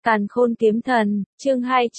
Càn khôn kiếm thần, chương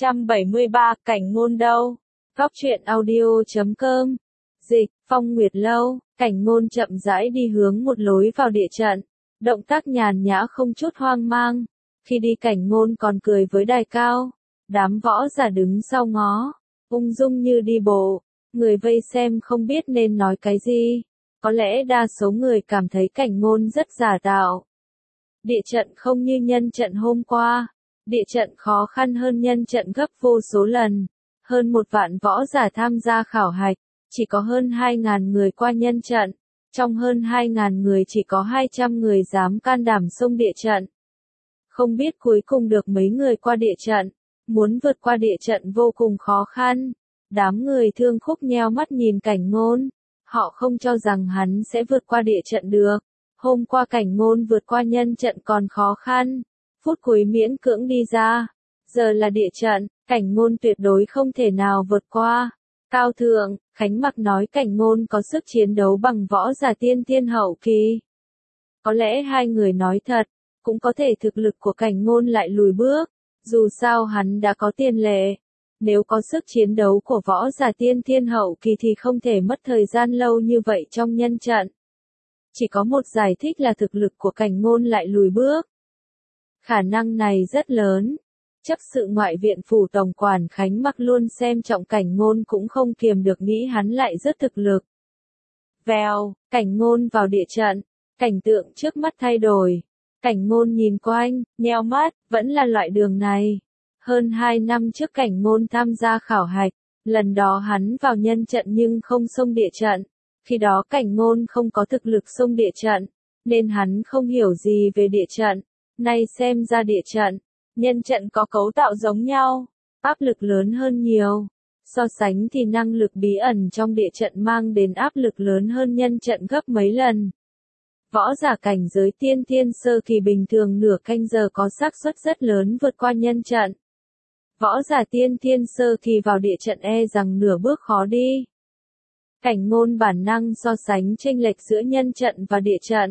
273, cảnh ngôn đâu? Góc truyện audio.com. Dịch, Phong Nguyệt Lâu, cảnh ngôn chậm rãi đi hướng một lối vào địa trận. Động tác nhàn nhã không chút hoang mang. Khi đi cảnh ngôn còn cười với đài cao. Đám võ giả đứng sau ngó. Ung dung như đi bộ. Người vây xem không biết nên nói cái gì. Có lẽ đa số người cảm thấy cảnh ngôn rất giả tạo. Địa trận không như nhân trận hôm qua. Địa trận khó khăn hơn nhân trận gấp vô số lần. Hơn 1 vạn võ giả tham gia khảo hạch. Chỉ có hơn 2.000 người qua nhân trận. Trong hơn 2.000 người chỉ có 200 người dám can đảm xông địa trận. Không biết cuối cùng được mấy người qua địa trận. Muốn vượt qua địa trận vô cùng khó khăn. Đám người Thương Khúc nheo mắt nhìn cảnh ngôn. Họ không cho rằng hắn sẽ vượt qua địa trận được. Hôm qua cảnh ngôn vượt qua nhân trận còn khó khăn. Phút cuối miễn cưỡng đi ra. Giờ là địa trận, cảnh ngôn tuyệt đối không thể nào vượt qua. Cao thượng, Khánh Mặc nói cảnh ngôn có sức chiến đấu bằng võ giả tiên thiên hậu kỳ. Có lẽ hai người nói thật, cũng có thể thực lực của cảnh ngôn lại lùi bước. Dù sao hắn đã có tiền lệ. Nếu có sức chiến đấu của võ giả tiên thiên hậu kỳ thì không thể mất thời gian lâu như vậy trong nhân trận. Chỉ có một giải thích là thực lực của cảnh ngôn lại lùi bước. Khả năng này rất lớn. Chấp sự ngoại viện phủ tổng quản Khánh Mặc luôn xem trọng cảnh ngôn cũng không kiềm được nghĩ hắn lại rất thực lực. Vèo, cảnh ngôn vào địa trận. Cảnh tượng trước mắt thay đổi. Cảnh ngôn nhìn quanh, nheo mắt, vẫn là loại đường này. Hơn 2 năm trước cảnh ngôn tham gia khảo hạch. Lần đó hắn vào nhân trận nhưng không xông địa trận. Khi đó cảnh ngôn không có thực lực xông địa trận. Nên hắn không hiểu gì về địa trận. Nay xem ra địa trận, nhân trận có cấu tạo giống nhau, áp lực lớn hơn nhiều. So sánh thì năng lực bí ẩn trong địa trận mang đến áp lực lớn hơn nhân trận gấp mấy lần. Võ giả cảnh giới tiên thiên sơ kỳ bình thường nửa canh giờ có xác suất rất lớn vượt qua nhân trận. Võ giả tiên thiên sơ kỳ vào địa trận e rằng nửa bước khó đi. Cảnh ngôn bản năng so sánh chênh lệch giữa nhân trận và địa trận.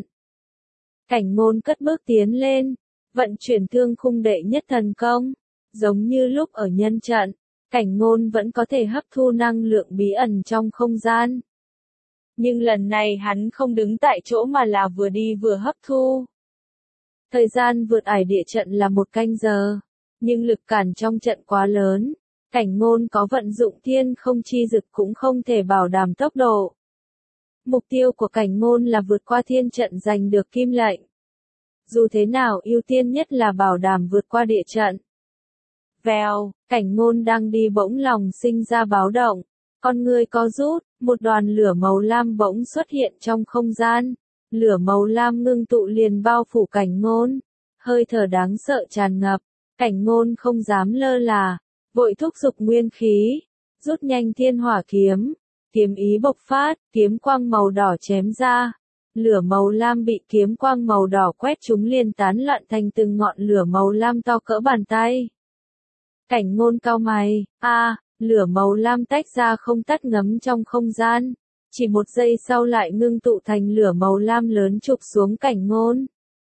Cảnh ngôn cất bước tiến lên, vận chuyển Thương Khung đệ nhất thần công. Giống như lúc ở nhân trận, cảnh ngôn vẫn có thể hấp thu năng lượng bí ẩn trong không gian. Nhưng lần này hắn không đứng tại chỗ mà là vừa đi vừa hấp thu. Thời gian vượt ải địa trận là 1 canh giờ, nhưng lực cản trong trận quá lớn. Cảnh ngôn có vận dụng thiên không chi dực cũng không thể bảo đảm tốc độ. Mục tiêu của cảnh ngôn là vượt qua thiên trận giành được kim lệnh. Dù thế nào ưu tiên nhất là bảo đảm vượt qua địa trận. Vèo, cảnh ngôn đang đi bỗng lòng sinh ra báo động. Con người co rút, một đoàn lửa màu lam bỗng xuất hiện trong không gian. Lửa màu lam ngưng tụ liền bao phủ cảnh ngôn. Hơi thở đáng sợ tràn ngập. Cảnh ngôn không dám lơ là. Vội thúc giục nguyên khí. Rút nhanh thiên hỏa kiếm. Kiếm ý bộc phát, kiếm quang màu đỏ chém ra. Lửa màu lam bị kiếm quang màu đỏ quét chúng liền tán loạn thành từng ngọn lửa màu lam to cỡ bàn tay. Cảnh ngôn cau mày, lửa màu lam tách ra không tắt ngấm trong không gian. Chỉ 1 giây sau lại ngưng tụ thành lửa màu lam lớn chụp xuống cảnh ngôn.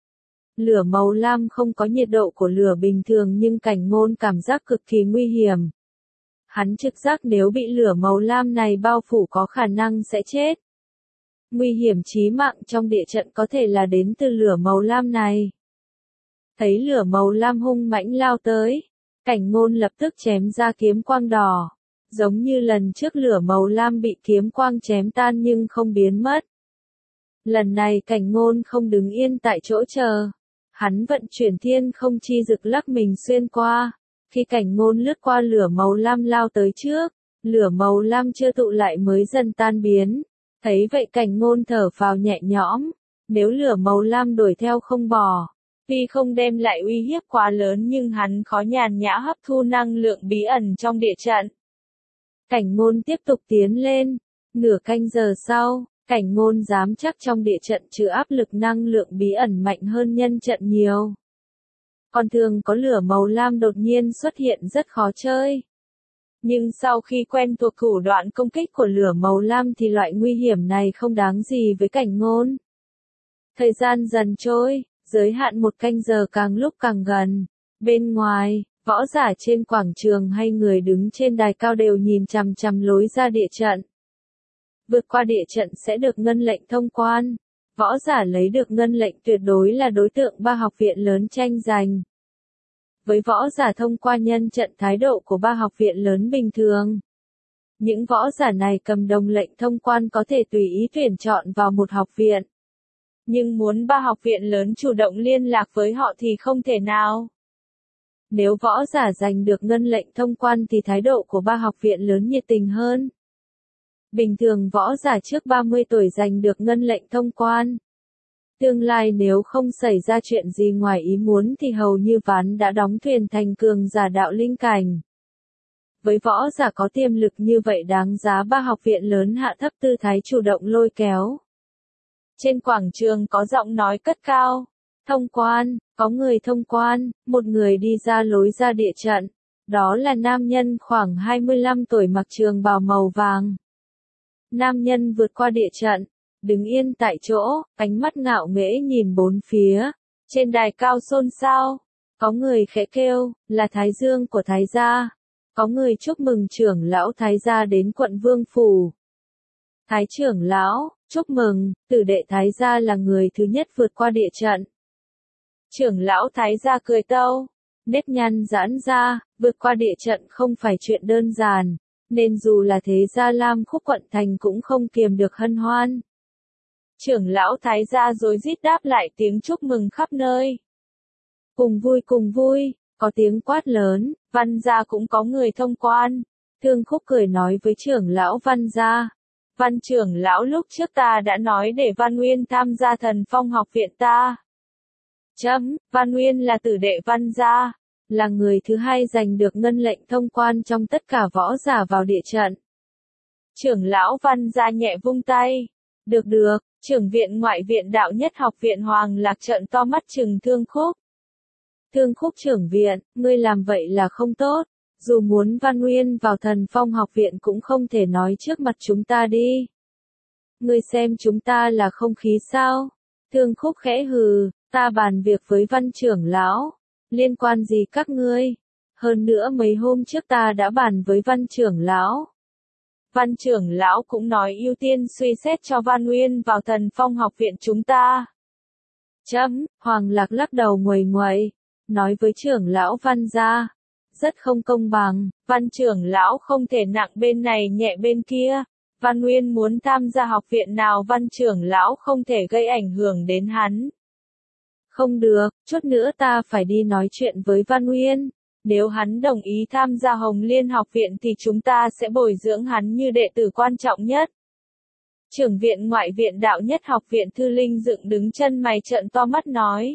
Lửa màu lam không có nhiệt độ của lửa bình thường nhưng cảnh ngôn cảm giác cực kỳ nguy hiểm. Hắn trực giác nếu bị lửa màu lam này bao phủ có khả năng sẽ chết. Nguy hiểm chí mạng trong địa trận có thể là đến từ lửa màu lam này. Thấy lửa màu lam hung mãnh lao tới, cảnh ngôn lập tức chém ra kiếm quang đỏ. Giống như lần trước lửa màu lam bị kiếm quang chém tan nhưng không biến mất. Lần này cảnh ngôn không đứng yên tại chỗ chờ. Hắn vận chuyển thiên không chi dực lắc mình xuyên qua. Khi cảnh ngôn lướt qua lửa màu lam lao tới trước, lửa màu lam chưa tụ lại mới dần tan biến. Thấy vậy cảnh ngôn thở phào nhẹ nhõm. Nếu lửa màu lam đuổi theo không bỏ, tuy không đem lại uy hiếp quá lớn nhưng hắn khó nhàn nhã hấp thu năng lượng bí ẩn trong địa trận. Cảnh ngôn tiếp tục tiến lên. Nửa canh giờ sau, cảnh ngôn dám chắc trong địa trận chứa áp lực năng lượng bí ẩn mạnh hơn nhân trận nhiều. Còn thường có lửa màu lam đột nhiên xuất hiện rất khó chơi. Nhưng sau khi quen thuộc thủ đoạn công kích của lửa màu lam thì loại nguy hiểm này không đáng gì với cảnh ngôn. Thời gian dần trôi, giới hạn 1 canh giờ càng lúc càng gần. Bên ngoài, võ giả trên quảng trường hay người đứng trên đài cao đều nhìn chằm chằm lối ra địa trận. Vượt qua địa trận sẽ được ngân lệnh thông quan. Võ giả lấy được ngân lệnh tuyệt đối là đối tượng ba học viện lớn tranh giành. Với võ giả thông qua nhân trận thái độ của ba học viện lớn bình thường. Những võ giả này cầm đồng lệnh thông quan có thể tùy ý tuyển chọn vào một học viện. Nhưng muốn ba học viện lớn chủ động liên lạc với họ thì không thể nào. Nếu võ giả giành được ngân lệnh thông quan thì thái độ của ba học viện lớn nhiệt tình hơn. Bình thường võ giả trước 30 tuổi giành được ngân lệnh thông quan. Tương lai nếu không xảy ra chuyện gì ngoài ý muốn thì hầu như ván đã đóng thuyền thành cường giả đạo linh cảnh. Với võ giả có tiềm lực như vậy đáng giá ba học viện lớn hạ thấp tư thái chủ động lôi kéo. Trên quảng trường có giọng nói cất cao. Thông quan, có người thông quan, một người đi ra lối ra địa trận. Đó là nam nhân khoảng 25 tuổi mặc trường bào màu vàng. Nam nhân vượt qua địa trận, đứng yên tại chỗ, ánh mắt ngạo nghễ nhìn bốn phía. Trên đài cao xôn xao, có người khẽ kêu, là Thái Dương của Thái gia. Có người chúc mừng trưởng lão Thái gia đến quận Vương Phủ. Thái trưởng lão, chúc mừng, tử đệ Thái gia là người thứ nhất vượt qua địa trận. Trưởng lão Thái gia cười tâu, nếp nhăn giãn ra, vượt qua địa trận không phải chuyện đơn giản, nên dù là thế gia Lam Khúc quận thành cũng không kiềm được hân hoan. Trưởng lão Thái gia rối rít đáp lại tiếng chúc mừng khắp nơi. Cùng vui, có tiếng quát lớn, Văn gia cũng có người thông quan. Thương Khúc cười nói với trưởng lão Văn gia. Văn trưởng lão lúc trước ta đã nói để Văn Nguyên tham gia Thần Phong học viện ta. Văn Nguyên là tử đệ Văn gia, là người thứ hai giành được ngân lệnh thông quan trong tất cả võ giả vào địa trận. Trưởng lão Văn gia nhẹ vung tay. Được, trưởng viện ngoại viện đạo nhất học viện Hoàng Lạc trợn to mắt trừng Thương Khúc. Thương Khúc trưởng viện, ngươi làm vậy là không tốt. Dù muốn Văn Nguyên vào Thần Phong học viện cũng không thể nói trước mặt chúng ta đi. Ngươi xem chúng ta là không khí sao? Thương Khúc khẽ hừ, ta bàn việc với Văn trưởng lão. Liên quan gì các ngươi? Hơn nữa mấy hôm trước ta đã bàn với Văn trưởng lão. Văn trưởng lão cũng nói ưu tiên suy xét cho Văn Nguyên vào Thần Phong học viện chúng ta. Hoàng Lạc lắc đầu nguầy nguậy, nói với trưởng lão Văn gia. Rất không công bằng, Văn trưởng lão không thể nặng bên này nhẹ bên kia. Văn Nguyên muốn tham gia học viện nào Văn trưởng lão không thể gây ảnh hưởng đến hắn. Không được, chút nữa ta phải đi nói chuyện với Văn Nguyên. Nếu hắn đồng ý tham gia Hồng Liên học viện thì chúng ta sẽ bồi dưỡng hắn như đệ tử quan trọng nhất. Trưởng viện ngoại viện đạo nhất học viện Thư Linh dựng đứng chân mày trợn to mắt nói.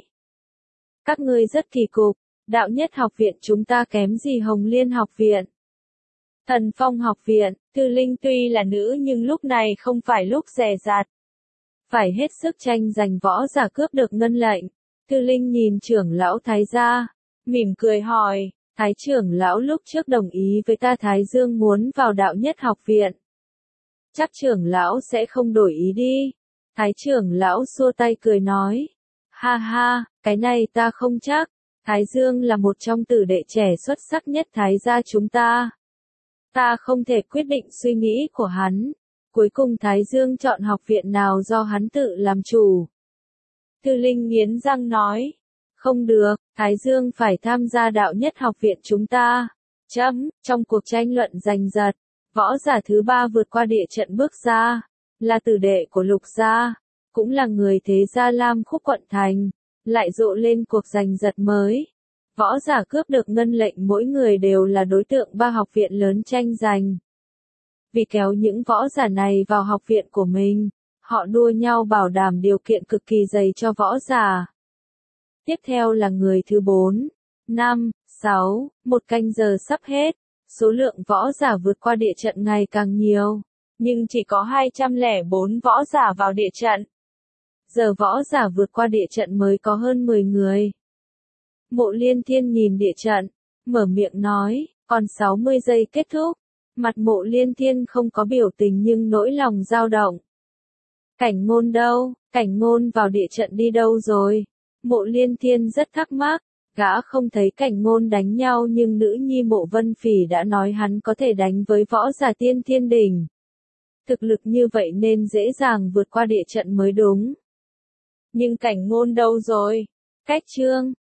Các ngươi rất kỳ cục, đạo nhất học viện chúng ta kém gì Hồng Liên học viện. Thần Phong học viện, Thư Linh tuy là nữ nhưng lúc này không phải lúc dè dặt. Phải hết sức tranh giành võ giả cướp được ngân lệnh. Thư Linh nhìn trưởng lão Thái gia, mỉm cười hỏi, Thái trưởng lão lúc trước đồng ý với ta Thái Dương muốn vào đạo nhất học viện. Chắc trưởng lão sẽ không đổi ý đi. Thái trưởng lão xua tay cười nói, ha, cái này ta không chắc. Thái Dương là một trong tử đệ trẻ xuất sắc nhất Thái gia chúng ta. Ta không thể quyết định suy nghĩ của hắn. Cuối cùng Thái Dương chọn học viện nào do hắn tự làm chủ. Thư Linh nghiến răng nói. Không được, Thái Dương phải tham gia đạo nhất học viện chúng ta. Trong cuộc tranh luận giành giật, võ giả thứ ba vượt qua địa trận bước ra. Là tử đệ của Lục gia. Cũng là người thế gia Lam Khúc quận thành. Lại rộ lên cuộc giành giật mới. Võ giả cướp được ngân lệnh mỗi người đều là đối tượng ba học viện lớn tranh giành. Vì kéo những võ giả này vào học viện của mình, họ đua nhau bảo đảm điều kiện cực kỳ dày cho võ giả. Tiếp theo là người thứ 4, 5, 6, một canh giờ sắp hết. Số lượng võ giả vượt qua địa trận ngày càng nhiều, nhưng chỉ có 204 võ giả vào địa trận. Giờ võ giả vượt qua địa trận mới có hơn 10 người. Mộ Liên Thiên nhìn địa trận, mở miệng nói, còn 60 giây kết thúc. Mặt Mộ Liên Thiên không có biểu tình nhưng nỗi lòng dao động. Cảnh Ngôn đâu? Cảnh Ngôn vào địa trận đi đâu rồi? Mộ Liên Thiên rất thắc mắc. Gã không thấy Cảnh Ngôn đánh nhau nhưng nữ nhi Mộ Vân Phỉ đã nói hắn có thể đánh với võ giả tiên thiên đỉnh. Thực lực như vậy nên dễ dàng vượt qua địa trận mới đúng. Nhưng Cảnh Ngôn đâu rồi? Cách chương